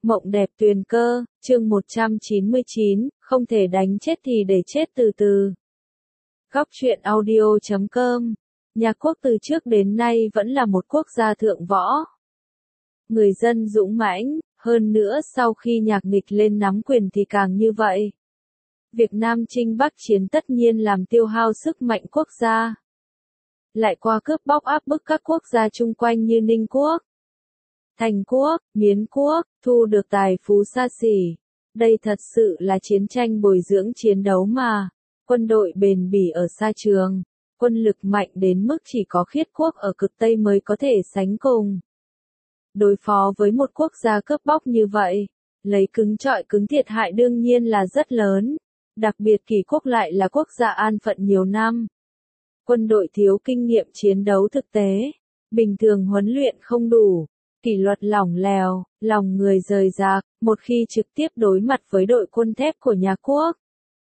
Mộng đẹp tuyền cơ, chương 199, không thể đánh chết thì để chết từ từ. Góc truyện audio.com. Nhà Quốc từ trước đến nay vẫn là một quốc gia thượng võ. Người dân dũng mãnh, hơn nữa sau khi Nhạc Nghịch lên nắm quyền thì càng như vậy. Việc Nam chinh Bắc chiến tất nhiên làm tiêu hao sức mạnh quốc gia. Lại qua cướp bóc áp bức các quốc gia chung quanh như Ninh Quốc, Thành Quốc, Miến Quốc, thu được tài phú xa xỉ. Đây thật sự là chiến tranh bồi dưỡng chiến đấu mà. Quân đội bền bỉ ở xa trường, quân lực mạnh đến mức chỉ có Khiết Quốc ở cực Tây mới có thể sánh cùng. Đối phó với một quốc gia cướp bóc như vậy, lấy cứng trọi cứng thiệt hại đương nhiên là rất lớn. Đặc biệt Kỳ Quốc lại là quốc gia an phận nhiều năm. Quân đội thiếu kinh nghiệm chiến đấu thực tế, bình thường huấn luyện không đủ, kỷ luật lỏng lẻo, lòng người rời rạc, một khi trực tiếp đối mặt với đội quân thép của nhà Quốc,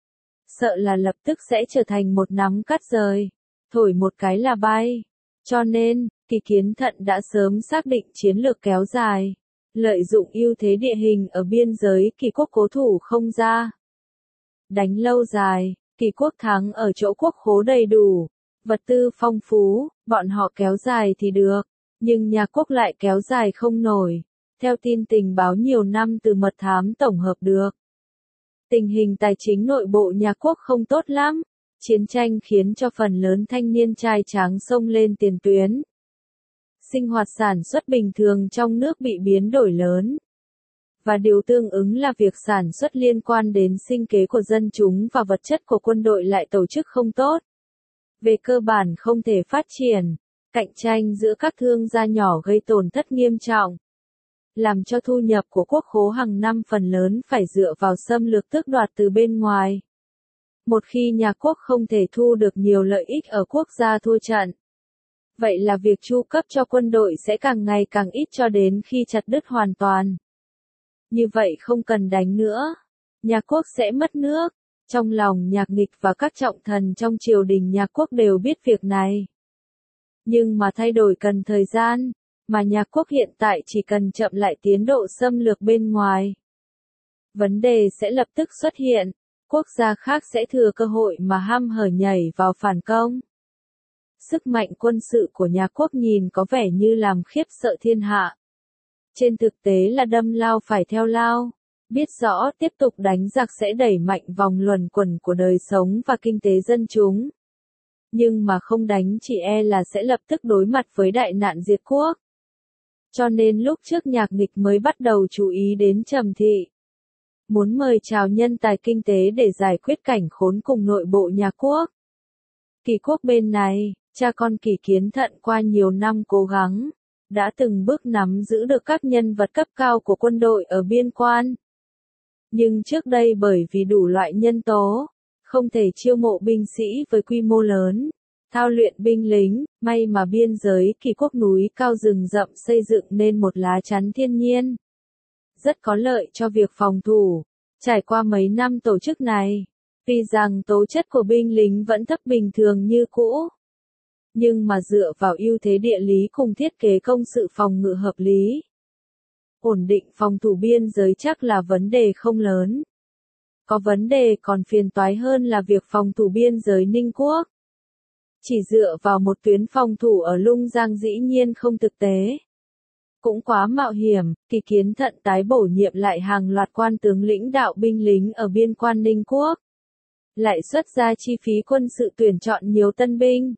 sợ là lập tức sẽ trở thành một nắm cát rời, thổi một cái là bay. Cho nên, Kỳ Kiến Thận đã sớm xác định chiến lược kéo dài, lợi dụng ưu thế địa hình ở biên giới Kỳ Quốc cố thủ không ra. Đánh lâu dài, Kỳ Quốc thắng ở chỗ quốc khố đầy đủ, vật tư phong phú, bọn họ kéo dài thì được, nhưng nhà Quốc lại kéo dài không nổi. Theo tin tình báo nhiều năm từ mật thám tổng hợp được, tình hình tài chính nội bộ nhà Quốc không tốt lắm. Chiến tranh khiến cho phần lớn thanh niên trai tráng xông lên tiền tuyến. Sinh hoạt sản xuất bình thường trong nước bị biến đổi lớn. Và điều tương ứng là việc sản xuất liên quan đến sinh kế của dân chúng và vật chất của quân đội lại tổ chức không tốt. Về cơ bản không thể phát triển, cạnh tranh giữa các thương gia nhỏ gây tổn thất nghiêm trọng, làm cho thu nhập của quốc khố hàng năm phần lớn phải dựa vào xâm lược tước đoạt từ bên ngoài. Một khi nhà Quốc không thể thu được nhiều lợi ích ở quốc gia thua trận, vậy là việc chu cấp cho quân đội sẽ càng ngày càng ít cho đến khi chặt đứt hoàn toàn. Như vậy không cần đánh nữa, nhà Quốc sẽ mất nước. Trong lòng Nhạc Nghịch và các trọng thần trong triều đình nhà Quốc đều biết việc này. Nhưng mà thay đổi cần thời gian, mà nhà Quốc hiện tại chỉ cần chậm lại tiến độ xâm lược bên ngoài. Vấn đề sẽ lập tức xuất hiện, quốc gia khác sẽ thừa cơ hội mà hăm hở nhảy vào phản công. Sức mạnh quân sự của nhà Quốc nhìn có vẻ như làm khiếp sợ thiên hạ. Trên thực tế là đâm lao phải theo lao. Biết rõ tiếp tục đánh giặc sẽ đẩy mạnh vòng luẩn quẩn của đời sống và kinh tế dân chúng. Nhưng mà không đánh chỉ e là sẽ lập tức đối mặt với đại nạn diệt quốc. Cho nên lúc trước Nhạc Nghịch mới bắt đầu chú ý đến Trầm Thị. Muốn mời chào nhân tài kinh tế để giải quyết cảnh khốn cùng nội bộ nhà Quốc. Kỳ Quốc bên này, cha con Kỳ Kiến Thận qua nhiều năm cố gắng, đã từng bước nắm giữ được các nhân vật cấp cao của quân đội ở biên quan. Nhưng trước đây bởi vì đủ loại nhân tố, không thể chiêu mộ binh sĩ với quy mô lớn, thao luyện binh lính, may mà biên giới Kỳ Quốc núi cao rừng rậm xây dựng nên một lá chắn thiên nhiên. Rất có lợi cho việc phòng thủ. Trải qua mấy năm tổ chức này, tuy rằng tố chất của binh lính vẫn thấp bình thường như cũ, nhưng mà dựa vào ưu thế địa lý cùng thiết kế công sự phòng ngự hợp lý, ổn định phòng thủ biên giới chắc là vấn đề không lớn. Có vấn đề còn phiền toái hơn là việc phòng thủ biên giới Ninh Quốc. Chỉ dựa vào một tuyến phòng thủ ở Lung Giang dĩ nhiên không thực tế. Cũng quá mạo hiểm. Kỳ Kiến Thận tái bổ nhiệm lại hàng loạt quan tướng lĩnh đạo binh lính ở biên quan Ninh Quốc. Lại xuất ra chi phí quân sự tuyển chọn nhiều tân binh.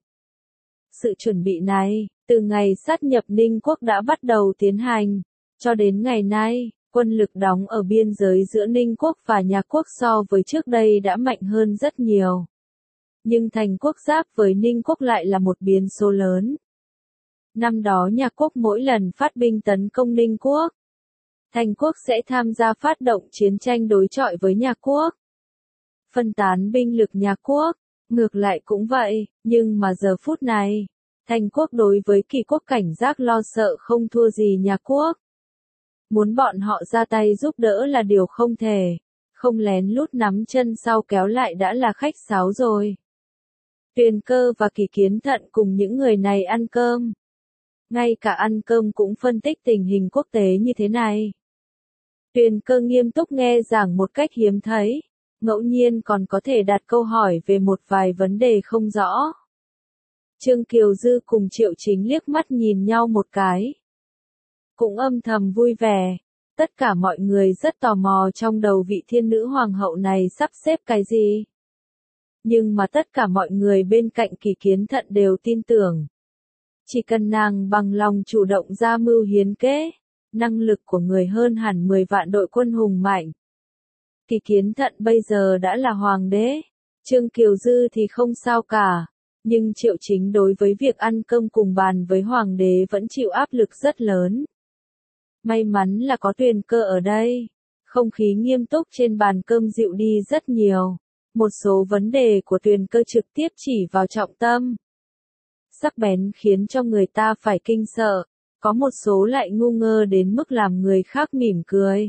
Sự chuẩn bị này, từ ngày sát nhập Ninh Quốc đã bắt đầu tiến hành. Cho đến ngày nay, quân lực đóng ở biên giới giữa Ninh Quốc và nhà Quốc so với trước đây đã mạnh hơn rất nhiều. Nhưng Thành Quốc giáp với Ninh Quốc lại là một biến số lớn. Năm đó nhà Quốc mỗi lần phát binh tấn công Ninh Quốc, Thành Quốc sẽ tham gia phát động chiến tranh đối chọi với nhà Quốc. Phân tán binh lực nhà Quốc, ngược lại cũng vậy, nhưng mà giờ phút này, Thành Quốc đối với Kỳ Quốc cảnh giác lo sợ không thua gì nhà Quốc. Muốn bọn họ ra tay giúp đỡ là điều không thể, không lén lút nắm chân sau kéo lại đã là khách sáo rồi. Tuyền Cơ và Kỳ Kiến Thận cùng những người này ăn cơm. Ngay cả ăn cơm cũng phân tích tình hình quốc tế như thế này. Tuyền Cơ nghiêm túc nghe giảng một cách hiếm thấy, ngẫu nhiên còn có thể đặt câu hỏi về một vài vấn đề không rõ. Trương Kiều Dư cùng Triệu Chính liếc mắt nhìn nhau một cái. Cũng âm thầm vui vẻ. Tất cả mọi người rất tò mò trong đầu vị thiên nữ hoàng hậu này sắp xếp cái gì. Nhưng mà tất cả mọi người bên cạnh Kỳ Kiến Thận đều tin tưởng. Chỉ cần nàng bằng lòng chủ động ra mưu hiến kế, năng lực của người hơn hẳn 10 vạn đội quân hùng mạnh. Kỳ Kiến Thận bây giờ đã là hoàng đế, Trương Kiều Dư thì không sao cả, nhưng Triệu Chính đối với việc ăn cơm cùng bàn với hoàng đế vẫn chịu áp lực rất lớn. May mắn là có Tuyền Cơ ở đây, không khí nghiêm túc trên bàn cơm dịu đi rất nhiều, một số vấn đề của Tuyền Cơ trực tiếp chỉ vào trọng tâm. Sắc bén khiến cho người ta phải kinh sợ, có một số lại ngu ngơ đến mức làm người khác mỉm cười.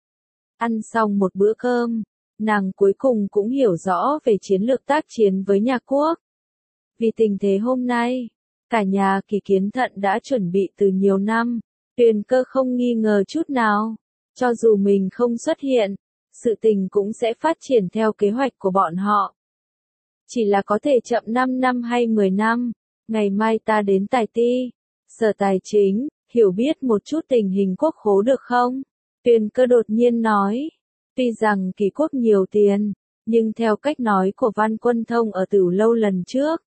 Ăn xong một bữa cơm, nàng cuối cùng cũng hiểu rõ về chiến lược tác chiến với nhà Quốc. Vì tình thế hôm nay, cả nhà Kỳ Kiến Thận đã chuẩn bị từ nhiều năm, Tuyền Cơ không nghi ngờ chút nào, cho dù mình không xuất hiện, sự tình cũng sẽ phát triển theo kế hoạch của bọn họ. Chỉ là có thể chậm 5 năm hay 10 năm, ngày mai ta đến Tài Ti, Sở Tài Chính, hiểu biết một chút tình hình quốc khố được không? Tuyền Cơ đột nhiên nói, tuy rằng Kỳ quốc nhiều tiền, nhưng theo cách nói của Văn Quân Thông ở Tửu Lâu lần trước,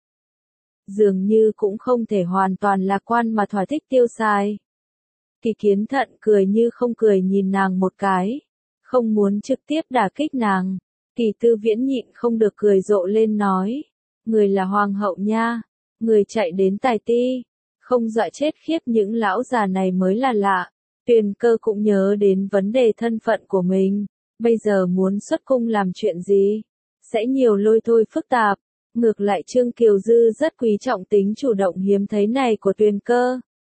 dường như cũng không thể hoàn toàn lạc quan mà thỏa thích tiêu xài. Kỳ Kiến Thận cười như không cười nhìn nàng một cái, không muốn trực tiếp đả kích nàng. Kỳ Tư Viễn nhịn không được cười rộ lên nói, người là hoàng hậu nha, người chạy đến Tài Ti, không dọa chết khiếp những lão già này mới là lạ. Tuyền Cơ cũng nhớ đến vấn đề thân phận của mình, bây giờ muốn xuất cung làm chuyện gì, sẽ nhiều lôi thôi phức tạp. Ngược lại Trương Kiều Dư rất quý trọng tính chủ động hiếm thấy này của Tuyền Cơ.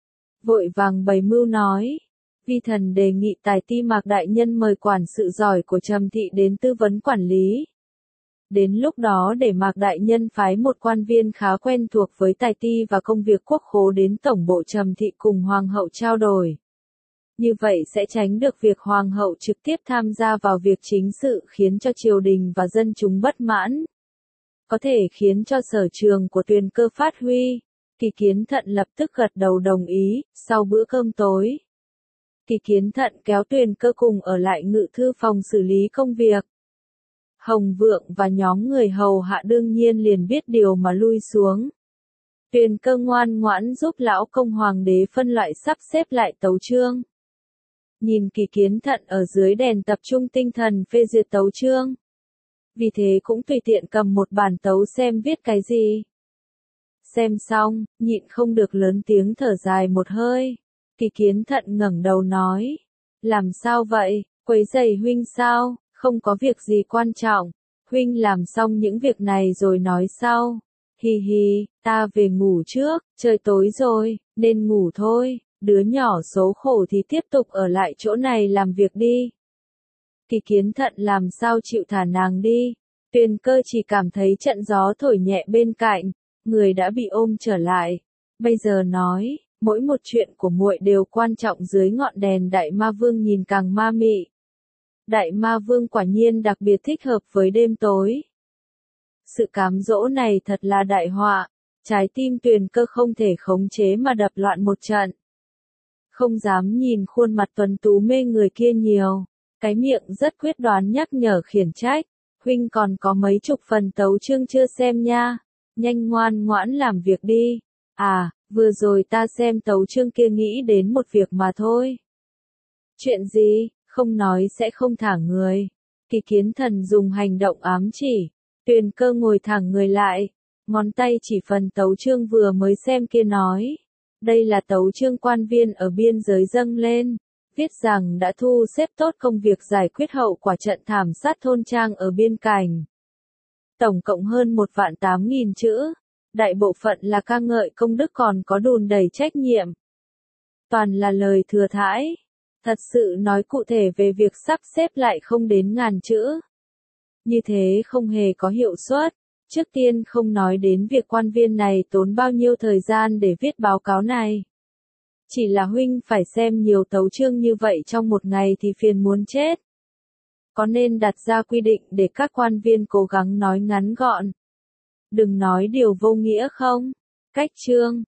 Vội vàng bày mưu nói, vi thần đề nghị Tài Ti Mạc đại nhân mời quản sự giỏi của Trầm thị đến tư vấn quản lý. Đến lúc đó để Mạc đại nhân phái một quan viên khá quen thuộc với Tài Ti và công việc quốc khố đến tổng bộ Trầm thị cùng hoàng hậu trao đổi. Như vậy sẽ tránh được việc hoàng hậu trực tiếp tham gia vào việc chính sự khiến cho triều đình và dân chúng bất mãn. Có thể khiến cho sở trường của Tuyền Cơ phát huy. Kỳ Kiến Thận lập tức gật đầu đồng ý. Sau bữa cơm tối, Kỳ Kiến Thận kéo Tuyền Cơ cùng ở lại ngự thư phòng xử lý công việc. Hồng Vượng và nhóm người hầu hạ đương nhiên liền biết điều mà lui xuống. Tuyền Cơ ngoan ngoãn giúp lão công hoàng đế phân loại sắp xếp lại tấu chương. Nhìn Kỳ Kiến Thận ở dưới đèn tập trung tinh thần phê duyệt tấu chương. Vì thế cũng tùy tiện cầm một bản tấu xem viết cái gì. Xem xong, nhịn không được lớn tiếng thở dài một hơi. Kỳ Kiến Thận ngẩng đầu nói. Làm sao vậy, quấy rầy huynh sao, không có việc gì quan trọng. Huynh làm xong những việc này rồi nói sau. Hi hi, ta về ngủ trước, trời tối rồi, nên ngủ thôi. Đứa nhỏ số khổ thì tiếp tục ở lại chỗ này làm việc đi. Kỳ Kiến Thận làm sao chịu thả nàng đi. Tuyền Cơ chỉ cảm thấy trận gió thổi nhẹ bên cạnh, người đã bị ôm trở lại. Bây giờ nói, mỗi một chuyện của muội đều quan trọng dưới ngọn đèn Đại Ma Vương nhìn càng ma mị. Đại Ma Vương quả nhiên đặc biệt thích hợp với đêm tối. Sự cám dỗ này thật là đại họa, trái tim Tuyền Cơ không thể khống chế mà đập loạn một trận. Không dám nhìn khuôn mặt tuấn tú mê người kia nhiều, cái miệng rất quyết đoán nhắc nhở khiển trách, huynh còn có mấy chục phần tấu chương chưa xem nha, nhanh ngoan ngoãn làm việc đi. À, vừa rồi ta xem tấu chương kia nghĩ đến một việc mà thôi. Chuyện gì, không nói sẽ không thả người. Kỳ Kiến Thần dùng hành động ám chỉ, Tuyền Cơ ngồi thẳng người lại, ngón tay chỉ phần tấu chương vừa mới xem kia nói. Đây là tấu chương quan viên ở biên giới dâng lên, viết rằng đã thu xếp tốt công việc giải quyết hậu quả trận thảm sát thôn trang ở biên cảnh. Tổng cộng hơn 1.800.000 chữ, đại bộ phận là ca ngợi công đức còn có đùn đầy trách nhiệm. Toàn là lời thừa thãi, thật sự nói cụ thể về việc sắp xếp lại không đến 1000 chữ. Như thế không hề có hiệu suất. Trước tiên không nói đến việc quan viên này tốn bao nhiêu thời gian để viết báo cáo này. Chỉ là huynh phải xem nhiều tấu chương như vậy trong một ngày thì phiền muốn chết. Có nên đặt ra quy định để các quan viên cố gắng nói ngắn gọn. Đừng nói điều vô nghĩa không? Cách chương